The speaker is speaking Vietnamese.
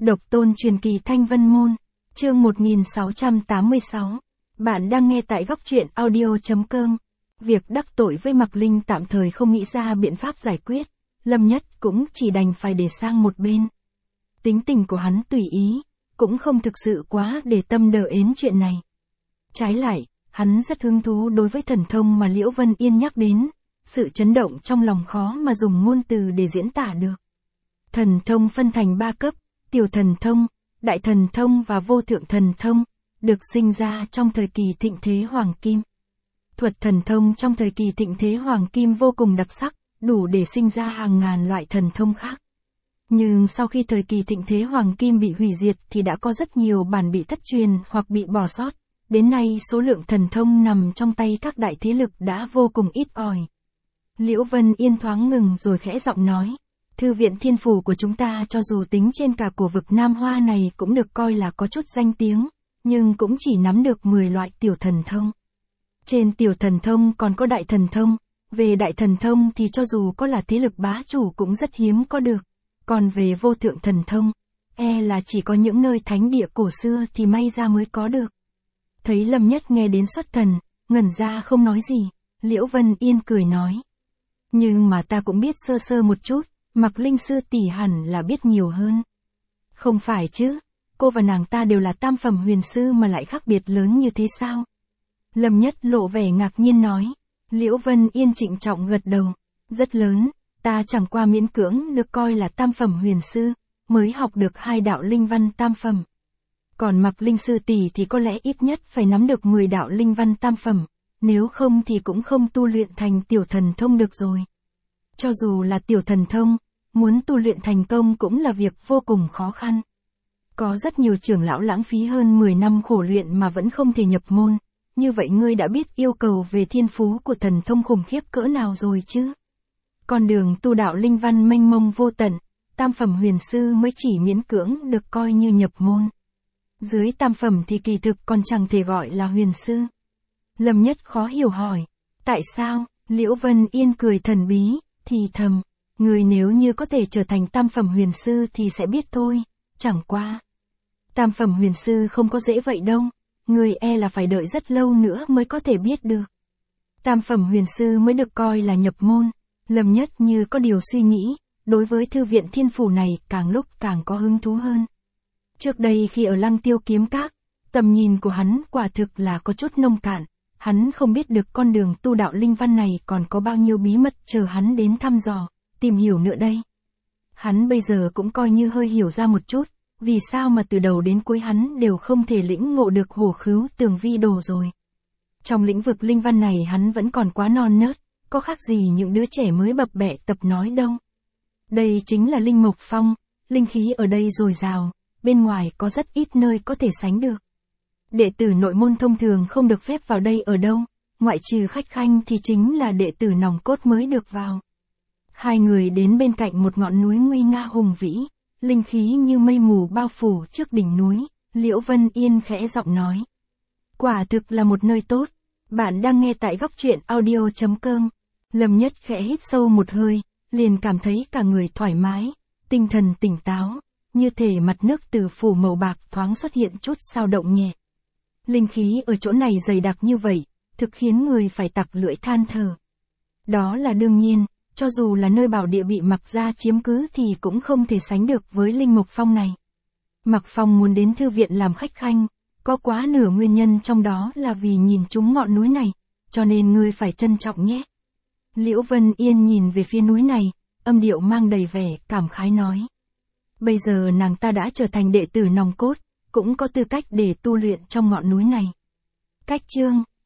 Độc tôn truyền kỳ Thanh Vân Môn, chương 1686. Bạn đang nghe tại góc truyện audio.com. Việc đắc tội với Mạc Linh tạm thời không nghĩ ra biện pháp giải quyết, Lâm Nhất cũng chỉ đành phải để sang một bên. Tính tình của hắn tùy ý, cũng không thực sự quá để tâm đờ ến chuyện này. Trái lại, hắn rất hứng thú đối với thần thông mà Liễu Vân Yên nhắc đến, sự chấn động trong lòng khó mà dùng ngôn từ để diễn tả được. Thần thông phân thành 3 cấp, tiểu thần thông, đại thần thông và vô thượng thần thông, được sinh ra trong thời kỳ thịnh thế Hoàng Kim. Thuật thần thông trong thời kỳ thịnh thế Hoàng Kim vô cùng đặc sắc, đủ để sinh ra hàng ngàn loại thần thông khác. Nhưng sau khi thời kỳ thịnh thế Hoàng Kim bị hủy diệt thì đã có rất nhiều bản bị thất truyền hoặc bị bỏ sót. Đến nay số lượng thần thông nằm trong tay các đại thế lực đã vô cùng ít ỏi. Liễu Vân Yên thoáng ngừng rồi khẽ giọng nói. Thư viện Thiên Phủ của chúng ta cho dù tính trên cả của vực Nam Hoa này cũng được coi là có chút danh tiếng, nhưng cũng chỉ nắm được 10 loại tiểu thần thông. Trên tiểu thần thông còn có đại thần thông, về đại thần thông thì cho dù có là thế lực bá chủ cũng rất hiếm có được, còn về vô thượng thần thông, là chỉ có những nơi thánh địa cổ xưa thì may ra mới có được. Thấy Lâm Nhất nghe đến xuất thần, ngẩn ra không nói gì, Liễu Vân Yên cười nói. Nhưng mà ta cũng biết sơ sơ một chút. Mạc Linh sư tỷ hẳn là biết nhiều hơn. Không phải chứ, cô và nàng ta đều là tam phẩm huyền sư mà lại khác biệt lớn như thế sao? Lâm Nhất lộ vẻ ngạc nhiên nói. Liễu Vân Yên trịnh trọng gật đầu. Rất lớn, ta chẳng qua miễn cưỡng được coi là tam phẩm huyền sư, mới học được 2 đạo linh văn tam phẩm. Còn Mạc Linh sư tỷ thì có lẽ ít nhất phải nắm được 10 đạo linh văn tam phẩm, nếu không thì cũng không tu luyện thành tiểu thần thông được rồi. Cho dù là tiểu thần thông, muốn tu luyện thành công cũng là việc vô cùng khó khăn. Có rất nhiều trưởng lão lãng phí hơn 10 năm khổ luyện mà vẫn không thể nhập môn, như vậy ngươi đã biết yêu cầu về thiên phú của thần thông khủng khiếp cỡ nào rồi chứ? Con đường tu đạo linh văn mênh mông vô tận, tam phẩm huyền sư mới chỉ miễn cưỡng được coi như nhập môn. Dưới tam phẩm thì kỳ thực còn chẳng thể gọi là huyền sư. Lâm Nhất khó hiểu hỏi, tại sao? Liễu Vân Yên cười thần bí, thì thầm. Người nếu như có thể trở thành tam phẩm huyền sư thì sẽ biết thôi, chẳng qua. Tam phẩm huyền sư không có dễ vậy đâu, người là phải đợi rất lâu nữa mới có thể biết được. Tam phẩm huyền sư mới được coi là nhập môn. Lâm Nhất như có điều suy nghĩ, đối với thư viện Thiên Phủ này càng lúc càng có hứng thú hơn. Trước đây khi ở Lăng Tiêu Kiếm Các, tầm nhìn của hắn quả thực là có chút nông cạn, hắn không biết được con đường tu đạo linh văn này còn có bao nhiêu bí mật chờ hắn đến thăm dò, tìm hiểu nữa đây. Hắn bây giờ cũng coi như hơi hiểu ra một chút, vì sao mà từ đầu đến cuối hắn đều không thể lĩnh ngộ được hổ khứu tường vi đồ rồi. Trong lĩnh vực linh văn này hắn vẫn còn quá non nớt, có khác gì những đứa trẻ mới bập bẹ tập nói đâu. Đây chính là Linh Mộc Phong, linh khí ở đây dồi dào, bên ngoài có rất ít nơi có thể sánh được. Đệ tử nội môn thông thường không được phép vào đây ở đâu, ngoại trừ khách khanh thì chính là đệ tử nòng cốt mới được vào. Hai người đến bên cạnh một ngọn núi nguy nga hùng vĩ, linh khí như mây mù bao phủ trước đỉnh núi, Liễu Vân Yên khẽ giọng nói. Quả thực là một nơi tốt, bạn đang nghe tại góc truyện audio.com. Lâm Nhất khẽ hít sâu một hơi, liền cảm thấy cả người thoải mái, tinh thần tỉnh táo, như thể mặt nước từ phủ màu bạc thoáng xuất hiện chút dao động nhẹ. Linh khí ở chỗ này dày đặc như vậy, thực khiến người phải tặc lưỡi than thở. Đó là đương nhiên. Cho dù là nơi bảo địa bị Mạc gia chiếm cứ thì cũng không thể sánh được với Linh Mộc Phong này. Mạc Phong muốn đến thư viện làm khách khanh, có quá nửa nguyên nhân trong đó là vì nhìn trúng ngọn núi này, cho nên ngươi phải trân trọng nhé. Liễu Vân Yên nhìn về phía núi này, âm điệu mang đầy vẻ cảm khái nói. Bây giờ nàng ta đã trở thành đệ tử nòng cốt, cũng có tư cách để tu luyện trong ngọn núi này. Cách chương